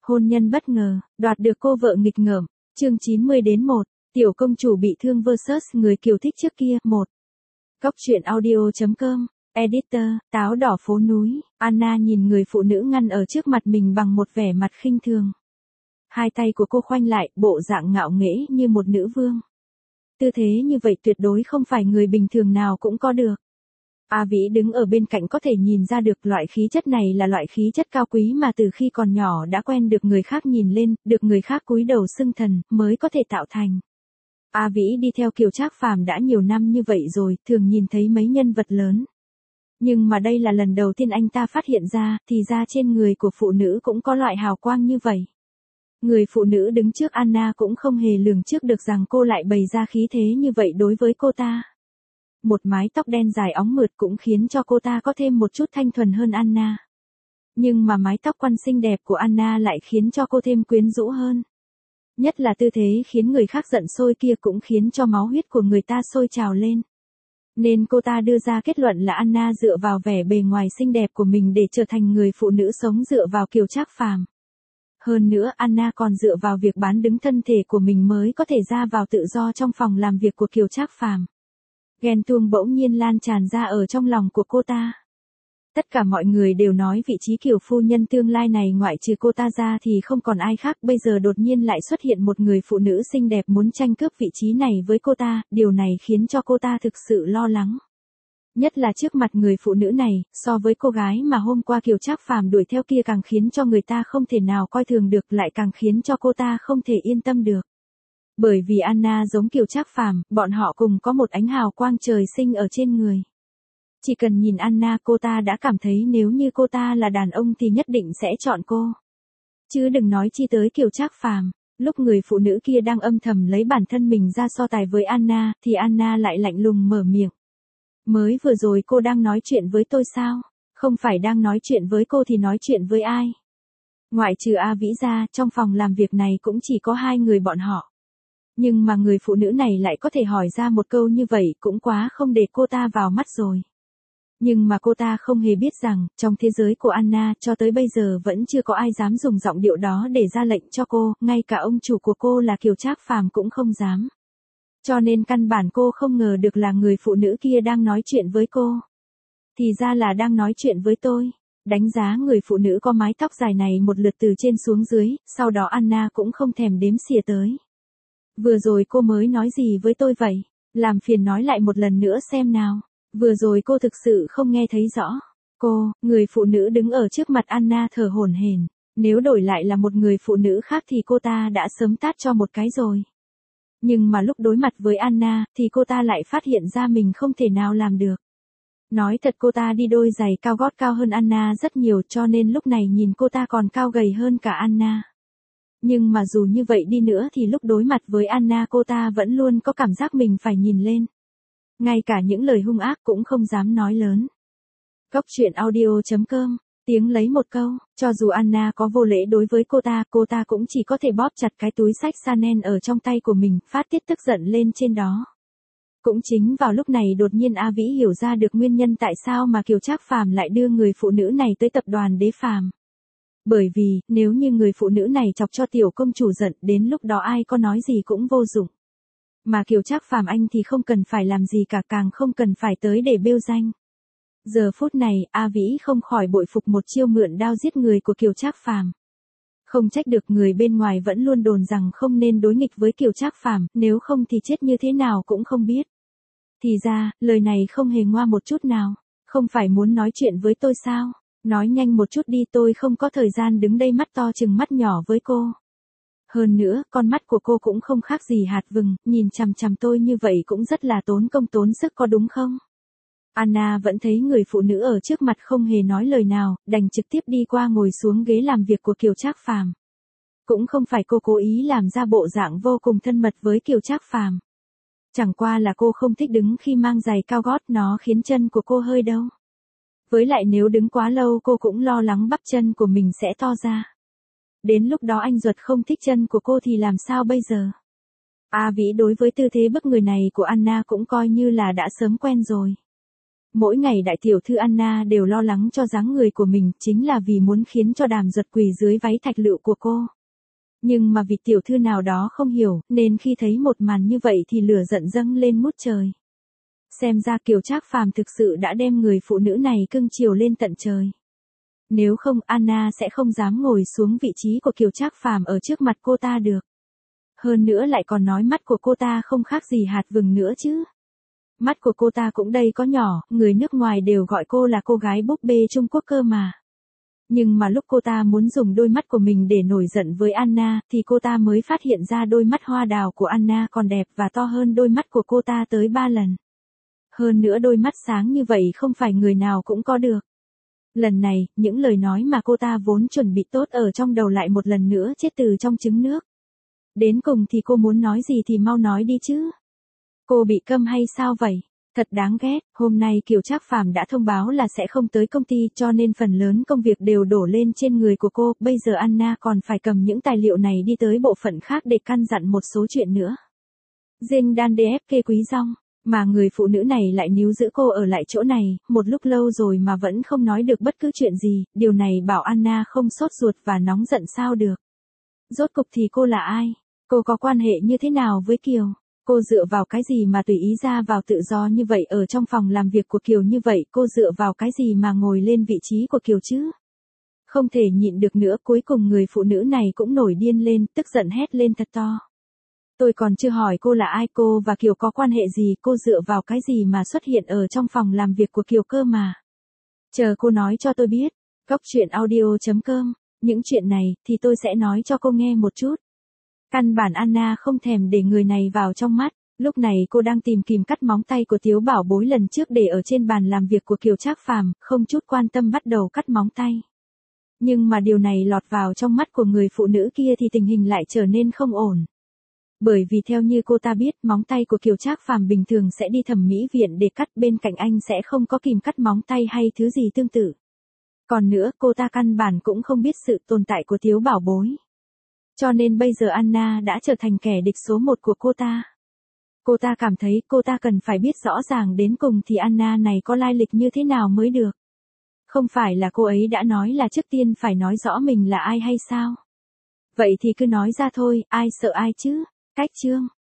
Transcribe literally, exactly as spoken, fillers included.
Hôn nhân bất ngờ, đoạt được cô vợ nghịch ngợm. Chương chín mươi đến một, tiểu công chủ bị thương versus người kiều thích trước kia. một. Cóc truyện audio chấm com, editor, táo đỏ phố núi. Anna nhìn người phụ nữ ngăn ở trước mặt mình bằng một vẻ mặt khinh thường. Hai tay của cô khoanh lại, bộ dạng ngạo nghễ như một nữ vương. Tư thế như vậy tuyệt đối không phải người bình thường nào cũng có được. A Vĩ đứng ở bên cạnh có thể nhìn ra được loại khí chất này là loại khí chất cao quý mà từ khi còn nhỏ đã quen được người khác nhìn lên, được người khác cúi đầu xưng thần, mới có thể tạo thành. A Vĩ đi theo Kiều Trác Phàm đã nhiều năm như vậy rồi, thường nhìn thấy mấy nhân vật lớn. Nhưng mà đây là lần đầu tiên anh ta phát hiện ra, thì ra trên người của phụ nữ cũng có loại hào quang như vậy. Người phụ nữ đứng trước Anna cũng không hề lường trước được rằng cô lại bày ra khí thế như vậy đối với cô ta. Một mái tóc đen dài óng mượt cũng khiến cho cô ta có thêm một chút thanh thuần hơn Anna. Nhưng mà mái tóc quăn xinh đẹp của Anna lại khiến cho cô thêm quyến rũ hơn. Nhất là tư thế khiến người khác giận sôi kia cũng khiến cho máu huyết của người ta sôi trào lên. Nên cô ta đưa ra kết luận là Anna dựa vào vẻ bề ngoài xinh đẹp của mình để trở thành người phụ nữ sống dựa vào Kiều Trác Phàm. Hơn nữa Anna còn dựa vào việc bán đứng thân thể của mình mới có thể ra vào tự do trong phòng làm việc của Kiều Trác Phàm. Ghen tuông bỗng nhiên lan tràn ra ở trong lòng của cô ta. Tất cả mọi người đều nói vị trí Kiều phu nhân tương lai này ngoại trừ cô ta ra thì không còn ai khác, bây giờ đột nhiên lại xuất hiện một người phụ nữ xinh đẹp muốn tranh cướp vị trí này với cô ta, điều này khiến cho cô ta thực sự lo lắng. Nhất là trước mặt người phụ nữ này, so với cô gái mà hôm qua Kiều Trác Phàm đuổi theo kia càng khiến cho người ta không thể nào coi thường được, lại càng khiến cho cô ta không thể yên tâm được. Bởi vì Anna giống Kiều Trác Phàm, bọn họ cùng có một ánh hào quang trời sinh ở trên người. Chỉ cần nhìn Anna cô ta đã cảm thấy nếu như cô ta là đàn ông thì nhất định sẽ chọn cô. Chứ đừng nói chi tới Kiều Trác Phàm. Lúc người phụ nữ kia đang âm thầm lấy bản thân mình ra so tài với Anna, thì Anna lại lạnh lùng mở miệng. Mới vừa rồi cô đang nói chuyện với tôi sao? Không phải đang nói chuyện với cô thì nói chuyện với ai? Ngoại trừ A Vĩ ra, trong phòng làm việc này cũng chỉ có hai người bọn họ. Nhưng mà người phụ nữ này lại có thể hỏi ra một câu như vậy cũng quá không để cô ta vào mắt rồi. Nhưng mà cô ta không hề biết rằng, trong thế giới của Anna cho tới bây giờ vẫn chưa có ai dám dùng giọng điệu đó để ra lệnh cho cô, ngay cả ông chủ của cô là Kiều Trác Phàm cũng không dám. Cho nên căn bản cô không ngờ được là người phụ nữ kia đang nói chuyện với cô. Thì ra là đang nói chuyện với tôi. Đánh giá người phụ nữ có mái tóc dài này một lượt từ trên xuống dưới, sau đó Anna cũng không thèm đếm xỉa tới. Vừa rồi cô mới nói gì với tôi vậy? Làm phiền nói lại một lần nữa xem nào. Vừa rồi cô thực sự không nghe thấy rõ. Cô, người phụ nữ đứng ở trước mặt Anna thở hổn hển. Nếu đổi lại là một người phụ nữ khác thì cô ta đã sớm tát cho một cái rồi. Nhưng mà lúc đối mặt với Anna thì cô ta lại phát hiện ra mình không thể nào làm được. Nói thật cô ta đi đôi giày cao gót cao hơn Anna rất nhiều cho nên lúc này nhìn cô ta còn cao gầy hơn cả Anna. Nhưng mà dù như vậy đi nữa thì lúc đối mặt với Anna cô ta vẫn luôn có cảm giác mình phải nhìn lên. Ngay cả những lời hung ác cũng không dám nói lớn. Cóc truyện audio chấm com, tiếng lấy một câu, cho dù Anna có vô lễ đối với cô ta, cô ta cũng chỉ có thể bóp chặt cái túi xách Chanel ở trong tay của mình, phát tiết tức giận lên trên đó. Cũng chính vào lúc này đột nhiên A Vĩ hiểu ra được nguyên nhân tại sao mà Kiều Trác Phàm lại đưa người phụ nữ này tới tập đoàn Đế Phàm. Bởi vì, nếu như người phụ nữ này chọc cho tiểu công chủ giận, đến lúc đó ai có nói gì cũng vô dụng. Mà Kiều Trác Phàm anh thì không cần phải làm gì cả, càng không cần phải tới để bêu danh. Giờ phút này, A Vĩ không khỏi bội phục một chiêu mượn đao giết người của Kiều Trác Phàm. Không trách được người bên ngoài vẫn luôn đồn rằng không nên đối nghịch với Kiều Trác Phàm, nếu không thì chết như thế nào cũng không biết. Thì ra, lời này không hề ngoa một chút nào. Không phải muốn nói chuyện với tôi sao? Nói nhanh một chút đi, tôi không có thời gian đứng đây mắt to chừng mắt nhỏ với cô. Hơn nữa, con mắt của cô cũng không khác gì hạt vừng, nhìn chằm chằm tôi như vậy cũng rất là tốn công tốn sức có đúng không? Anna vẫn thấy người phụ nữ ở trước mặt không hề nói lời nào, đành trực tiếp đi qua ngồi xuống ghế làm việc của Kiều Trác Phàm. Cũng không phải cô cố ý làm ra bộ dạng vô cùng thân mật với Kiều Trác Phàm. Chẳng qua là cô không thích đứng khi mang giày cao gót, nó khiến chân của cô hơi đau. Với lại nếu đứng quá lâu cô cũng lo lắng bắp chân của mình sẽ to ra. Đến lúc đó anh ruột không thích chân của cô thì làm sao bây giờ? A Vĩ đối với tư thế bức người này của Anna cũng coi như là đã sớm quen rồi. Mỗi ngày đại tiểu thư Anna đều lo lắng cho dáng người của mình, chính là vì muốn khiến cho Đàm Giật quỳ dưới váy thạch lựu của cô. Nhưng mà vị tiểu thư nào đó không hiểu, nên khi thấy một màn như vậy thì lửa giận dâng lên ngút trời. Xem ra Kiều Trác Phàm thực sự đã đem người phụ nữ này cưng chiều lên tận trời. Nếu không, Anna sẽ không dám ngồi xuống vị trí của Kiều Trác Phàm ở trước mặt cô ta được. Hơn nữa lại còn nói mắt của cô ta không khác gì hạt vừng nữa chứ. Mắt của cô ta cũng đây có nhỏ, người nước ngoài đều gọi cô là cô gái búp bê Trung Quốc cơ mà. Nhưng mà lúc cô ta muốn dùng đôi mắt của mình để nổi giận với Anna, thì cô ta mới phát hiện ra đôi mắt hoa đào của Anna còn đẹp và to hơn đôi mắt của cô ta tới ba lần. Hơn nữa đôi mắt sáng như vậy không phải người nào cũng có được. Lần này, những lời nói mà cô ta vốn chuẩn bị tốt ở trong đầu lại một lần nữa chết từ trong trứng nước. Đến cùng thì cô muốn nói gì thì mau nói đi chứ. Cô bị câm hay sao vậy? Thật đáng ghét, hôm nay Kiều Trác Phàm đã thông báo là sẽ không tới công ty cho nên phần lớn công việc đều đổ lên trên người của cô, bây giờ Anna còn phải cầm những tài liệu này đi tới bộ phận khác để căn dặn một số chuyện nữa. Dinh đan đê ép kê quý rong, mà người phụ nữ này lại níu giữ cô ở lại chỗ này, một lúc lâu rồi mà vẫn không nói được bất cứ chuyện gì, điều này bảo Anna không sốt ruột và nóng giận sao được. Rốt cục thì cô là ai? Cô có quan hệ như thế nào với Kiều? Cô dựa vào cái gì mà tùy ý ra vào tự do như vậy ở trong phòng làm việc của Kiều như vậy, cô dựa vào cái gì mà ngồi lên vị trí của Kiều chứ? Không thể nhịn được nữa, cuối cùng người phụ nữ này cũng nổi điên lên, tức giận hét lên thật to. Tôi còn chưa hỏi cô là ai, cô và Kiều có quan hệ gì, cô dựa vào cái gì mà xuất hiện ở trong phòng làm việc của Kiều cơ mà. Chờ cô nói cho tôi biết. Góc truyện audio chấm com, những chuyện này thì tôi sẽ nói cho cô nghe một chút. Căn bản Anna không thèm để người này vào trong mắt, lúc này cô đang tìm kìm cắt móng tay của Tiếu Bảo Bối lần trước để ở trên bàn làm việc của Kiều Trác Phàm, không chút quan tâm bắt đầu cắt móng tay. Nhưng mà điều này lọt vào trong mắt của người phụ nữ kia thì tình hình lại trở nên không ổn. Bởi vì theo như cô ta biết, móng tay của Kiều Trác Phàm bình thường sẽ đi thẩm mỹ viện để cắt, bên cạnh anh sẽ không có kìm cắt móng tay hay thứ gì tương tự. Còn nữa, cô ta căn bản cũng không biết sự tồn tại của Tiếu Bảo Bối. Cho nên bây giờ Anna đã trở thành kẻ địch số một của cô ta. Cô ta cảm thấy cô ta cần phải biết rõ ràng đến cùng thì Anna này có lai lịch như thế nào mới được. Không phải là cô ấy đã nói là trước tiên phải nói rõ mình là ai hay sao? Vậy thì cứ nói ra thôi, ai sợ ai chứ? Cách chương.